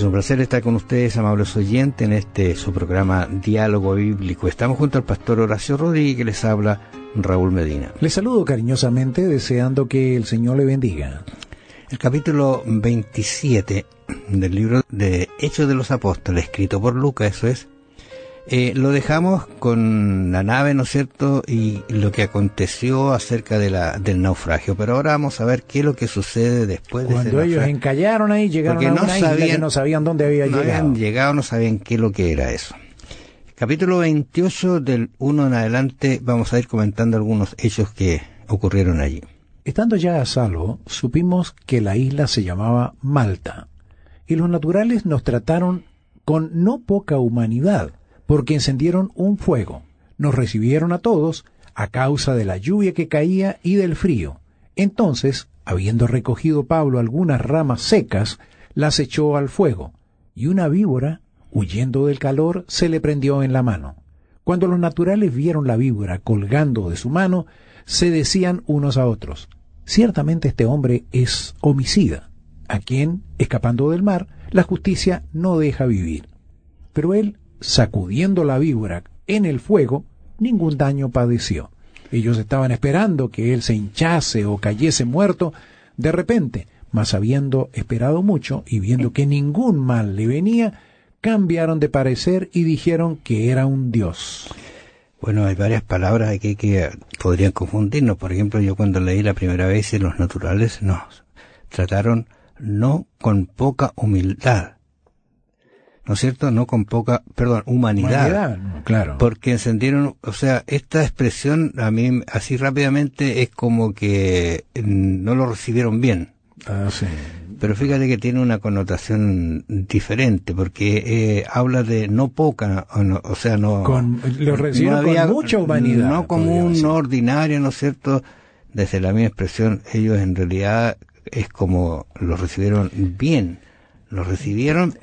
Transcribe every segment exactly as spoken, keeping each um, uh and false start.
Es un placer estar con ustedes, amables oyentes, en este su programa Diálogo Bíblico. Estamos junto al pastor Horacio Rodríguez, que les habla Raúl Medina. Les saludo cariñosamente, deseando que el Señor le bendiga. El capítulo veintisiete del libro de Hechos de los Apóstoles, escrito por Lucas, eso es, eh, lo dejamos con la nave, ¿no es cierto?, y lo que aconteció acerca de la, del naufragio. Pero ahora vamos a ver qué es lo que sucede después de ese naufragio. Cuando ellos encallaron ahí, llegaron Porque a una no isla sabían, que no sabían dónde había no llegado. habían llegado, no sabían qué es lo que era eso. Capítulo veintiocho, del uno en adelante, vamos a ir comentando algunos hechos que ocurrieron allí. Estando ya a salvo, supimos que la isla se llamaba Malta, y los naturales nos trataron con no poca humanidad, porque encendieron un fuego. Nos recibieron a todos a causa de la lluvia que caía y del frío. Entonces, habiendo recogido Pablo algunas ramas secas, las echó al fuego, y una víbora, huyendo del calor, se le prendió en la mano. Cuando los naturales vieron la víbora colgando de su mano, se decían unos a otros: ciertamente este hombre es homicida, a quien, escapando del mar, la justicia no deja vivir. Pero él, sacudiendo la víbora en el fuego, ningún daño padeció. Ellos estaban esperando que él se hinchase o cayese muerto de repente, mas habiendo esperado mucho y viendo que ningún mal le venía, cambiaron de parecer y dijeron que era un dios. Bueno, hay varias palabras aquí que podrían confundirnos. Por ejemplo, yo cuando leí la primera vez, los naturales nos trataron no con poca humildad, ¿no es cierto? No con poca, perdón, humanidad. Humanidad, no, claro. Porque encendieron, o sea, esta expresión a mí así rápidamente es como que no lo recibieron bien. Ah, sí. Pero fíjate que tiene una connotación diferente, porque eh, habla de no poca, o, no, o sea, no... Con, lo recibieron no había, con mucha humanidad. No común, no ordinario, ¿no es cierto? Desde la misma expresión, ellos en realidad es como los recibieron bien, los recibieron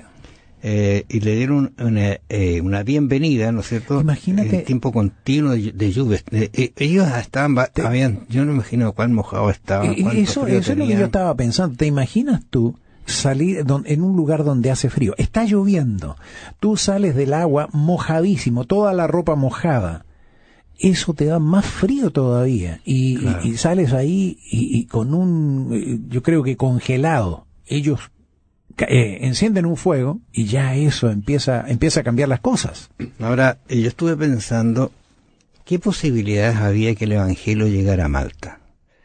eh, y le dieron una, eh, una bienvenida, ¿no es cierto? Imagínate. En tiempo continuo de, de lluvias. Eh, eh, ellos estaban, te, habían, yo no me imagino cuán mojados estaban. Eso, eso es lo que yo estaba pensando. ¿Te imaginas tú salir don, en un lugar donde hace frío? Está lloviendo. Tú sales del agua mojadísimo, toda la ropa mojada. Eso te da más frío todavía. Y, claro. y, y sales ahí y, y con un, yo creo que congelado. Ellos Eh, encienden un fuego y ya eso empieza empieza a cambiar las cosas. Ahora, yo estuve pensando qué posibilidades había que el Evangelio llegara a Malta.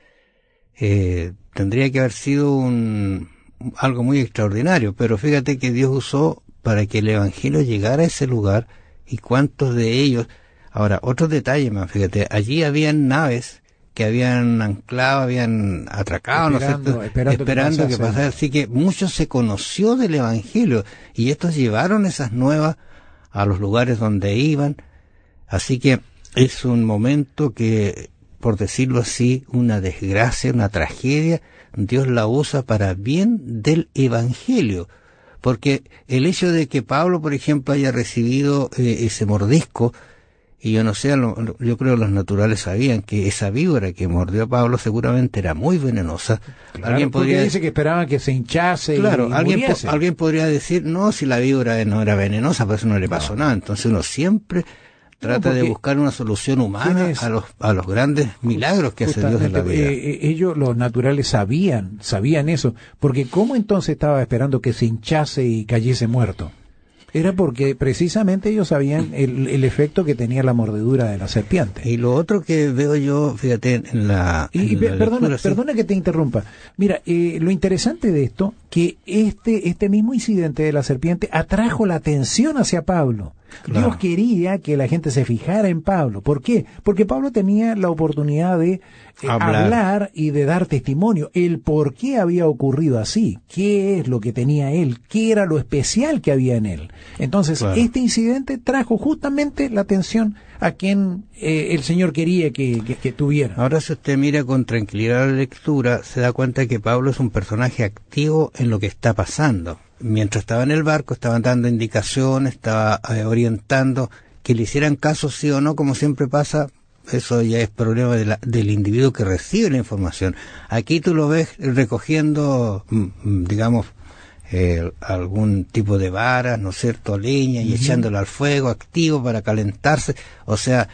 Eh, tendría que haber sido un algo muy extraordinario, pero fíjate que Dios usó para que el Evangelio llegara a ese lugar, y cuántos de ellos. Ahora, otro detalle más, fíjate, allí habían naves que habían anclado, habían atracado, esperando, ¿no es esperando, esperando que pasara. Así que mucho se conoció del Evangelio, y estos llevaron esas nuevas a los lugares donde iban. Así que es un momento que, por decirlo así, una desgracia, una tragedia, Dios la usa para bien del Evangelio. Porque el hecho de que Pablo, por ejemplo, haya recibido eh, ese mordisco, y yo no sé, yo creo que los naturales sabían que esa víbora que mordió a Pablo seguramente era muy venenosa. Claro, alguien podría dice que esperaban que se hinchase claro, y alguien, muriese. po, alguien podría decir, no, si la víbora no era venenosa, por eso no le pasó no. nada. Entonces uno siempre trata no, de buscar una solución humana a los a los grandes milagros que hace Dios en la vida. Eh, ellos, los naturales, sabían, sabían eso, porque ¿cómo entonces estaba esperando que se hinchase y cayese muerto? Era porque precisamente ellos sabían el, el efecto que tenía la mordedura de la serpiente. Y lo otro que veo yo, fíjate, en la... Y, en la perdona, lectura, perdona ¿sí? que te interrumpa. Mira, eh, lo interesante de esto, que este, este mismo incidente de la serpiente atrajo la atención hacia Pablo. Claro. Dios quería que la gente se fijara en Pablo. ¿Por qué? Porque Pablo tenía la oportunidad de eh, hablar. hablar y de dar testimonio. El por qué había ocurrido así. ¿Qué es lo que tenía él? ¿Qué era lo especial que había en él? Entonces, claro. este incidente trajo justamente la atención a quien eh, el Señor quería que, que, que tuviera. Ahora, si usted mira con tranquilidad la lectura, se da cuenta que Pablo es un personaje activo en lo que está pasando. Mientras estaba en el barco, estaban dando indicaciones, estaba eh, orientando que le hicieran caso sí o no, como siempre pasa. Eso ya es problema de la, del individuo que recibe la información. Aquí tú lo ves recogiendo, digamos, eh, algún tipo de varas, ¿no es cierto?, leña, y uh-huh. echándolo al fuego activo para calentarse. O sea,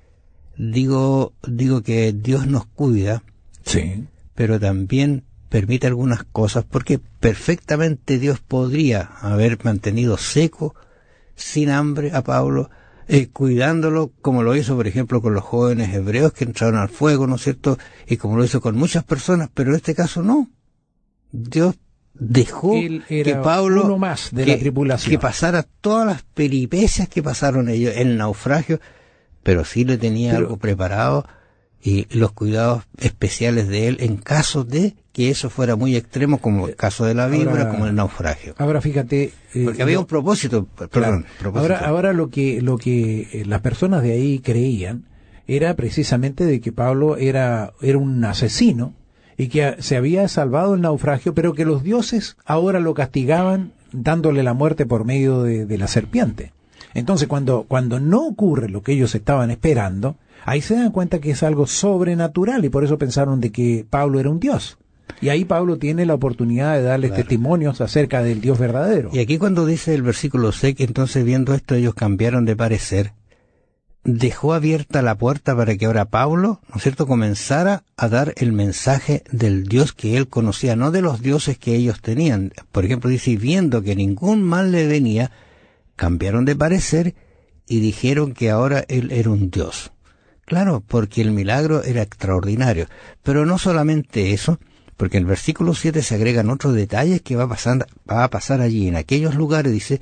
digo, digo que Dios nos cuida, sí, pero también permite algunas cosas, porque perfectamente Dios podría haber mantenido seco, sin hambre, a Pablo, eh, cuidándolo, como lo hizo, por ejemplo, con los jóvenes hebreos que entraron al fuego, ¿no es cierto?, y como lo hizo con muchas personas, pero en este caso no. Dios dejó que Pablo, uno más de que, la tripulación, que pasara todas las peripecias que pasaron ellos, el naufragio, pero sí le tenía pero, algo preparado, y los cuidados especiales de él en caso de que eso fuera muy extremo, como el caso de la víbora, ahora, como el naufragio. Ahora fíjate, eh, porque había lo, un propósito, perdón, claro, propósito. Ahora, ahora lo que lo que las personas de ahí creían era precisamente de que Pablo era era un asesino y que se había salvado el naufragio, pero que los dioses ahora lo castigaban dándole la muerte por medio de, de la serpiente. Entonces, cuando cuando no ocurre lo que ellos estaban esperando, ahí se dan cuenta que es algo sobrenatural, y por eso pensaron de que Pablo era un dios. Y ahí Pablo tiene la oportunidad de darles claro. testimonios acerca del Dios verdadero. Y aquí cuando dice el versículo seis, que entonces viendo esto ellos cambiaron de parecer, dejó abierta la puerta para que ahora Pablo, ¿no es cierto?, comenzara a dar el mensaje del Dios que él conocía, no de los dioses que ellos tenían. Por ejemplo, dice, viendo que ningún mal le venía, cambiaron de parecer y dijeron que ahora él era un Dios. Claro, porque el milagro era extraordinario. Pero no solamente eso, porque en el versículo siete se agregan otros detalles que va a pasar, va a pasar allí. En aquellos lugares, dice,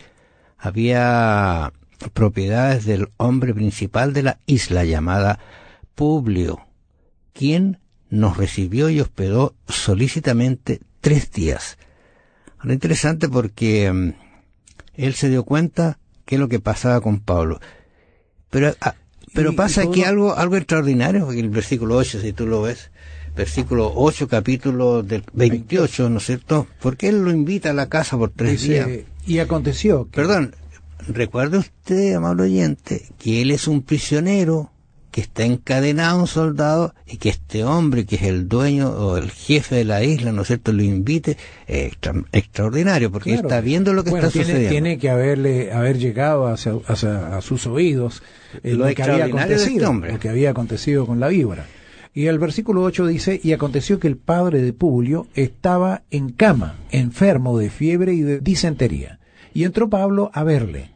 había propiedades del hombre principal de la isla, llamada Publio, quien nos recibió y hospedó solícitamente tres días. Ahora, interesante porque um, él se dio cuenta qué es lo que pasaba con Pablo. Pero, a, pero pasa aquí algo, algo extraordinario, porque el versículo ocho, si tú lo ves, versículo ocho, capítulo del veintiocho, ¿no es cierto? Porque él lo invita a la casa por tres Dice, días. Y aconteció que... Perdón, recuerde usted, amable oyente, que él es un prisionero, que está encadenado a un soldado, y que este hombre, que es el dueño o el jefe de la isla, ¿no es cierto?, lo invite, eh, extra, extraordinario, porque claro, está viendo lo que bueno, está tiene, sucediendo. Tiene que haberle haber llegado hacia, hacia a sus oídos eh, lo, lo que había acontecido, de este hombre. lo que había acontecido con la víbora. Y el versículo ocho dice, y aconteció que el padre de Publio estaba en cama, enfermo de fiebre y de disentería. Y entró Pablo a verle.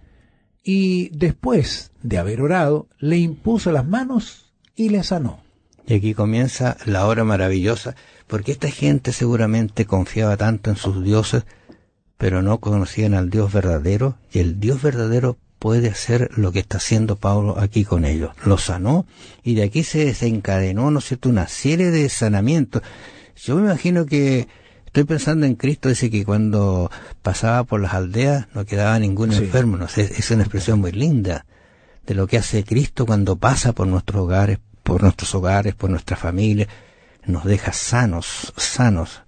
Y después de haber orado, le impuso las manos y le sanó. Y aquí comienza la hora maravillosa, porque esta gente seguramente confiaba tanto en sus dioses, pero no conocían al Dios verdadero, y el Dios verdadero puede hacer lo que está haciendo Pablo aquí con ellos. Lo sanó, y de aquí se desencadenó, ¿no es cierto?, una serie de sanamientos. Yo me imagino que estoy pensando en Cristo, dice que cuando pasaba por las aldeas no quedaba ningún sí. enfermo. No sé, es una expresión muy linda de lo que hace Cristo cuando pasa por nuestros hogares, por nuestros hogares, por nuestra familia, nos deja sanos, sanos.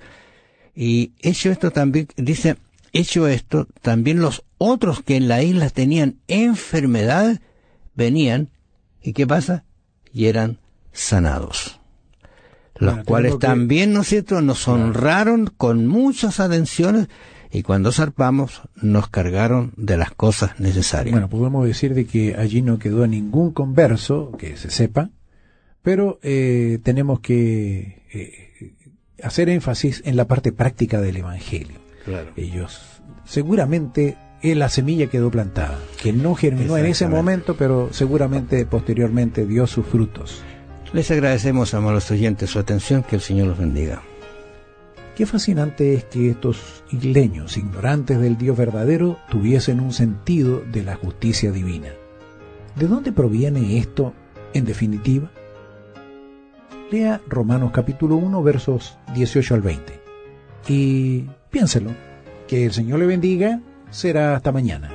Y hecho esto también, dice, hecho esto, también los otros que en la isla tenían enfermedad, venían, ¿y qué pasa? Y eran sanados. Los bueno, cuales también, que... ¿no es cierto?, nos honraron con muchas atenciones, y cuando zarpamos nos cargaron de las cosas necesarias. Bueno, podemos decir de que allí no quedó ningún converso, que se sepa, pero eh, tenemos que eh, hacer énfasis en la parte práctica del Evangelio. Claro. Ellos, seguramente, eh, la semilla quedó plantada, que no germinó en ese momento, pero seguramente posteriormente dio sus frutos. Les agradecemos, amados oyentes, su atención, que el Señor los bendiga. Qué fascinante es que estos isleños, ignorantes del Dios verdadero, tuviesen un sentido de la justicia divina. ¿De dónde proviene esto, en definitiva? Lea Romanos capítulo uno, versos dieciocho al veinte. Y piénselo. Que el Señor le bendiga. Será hasta mañana.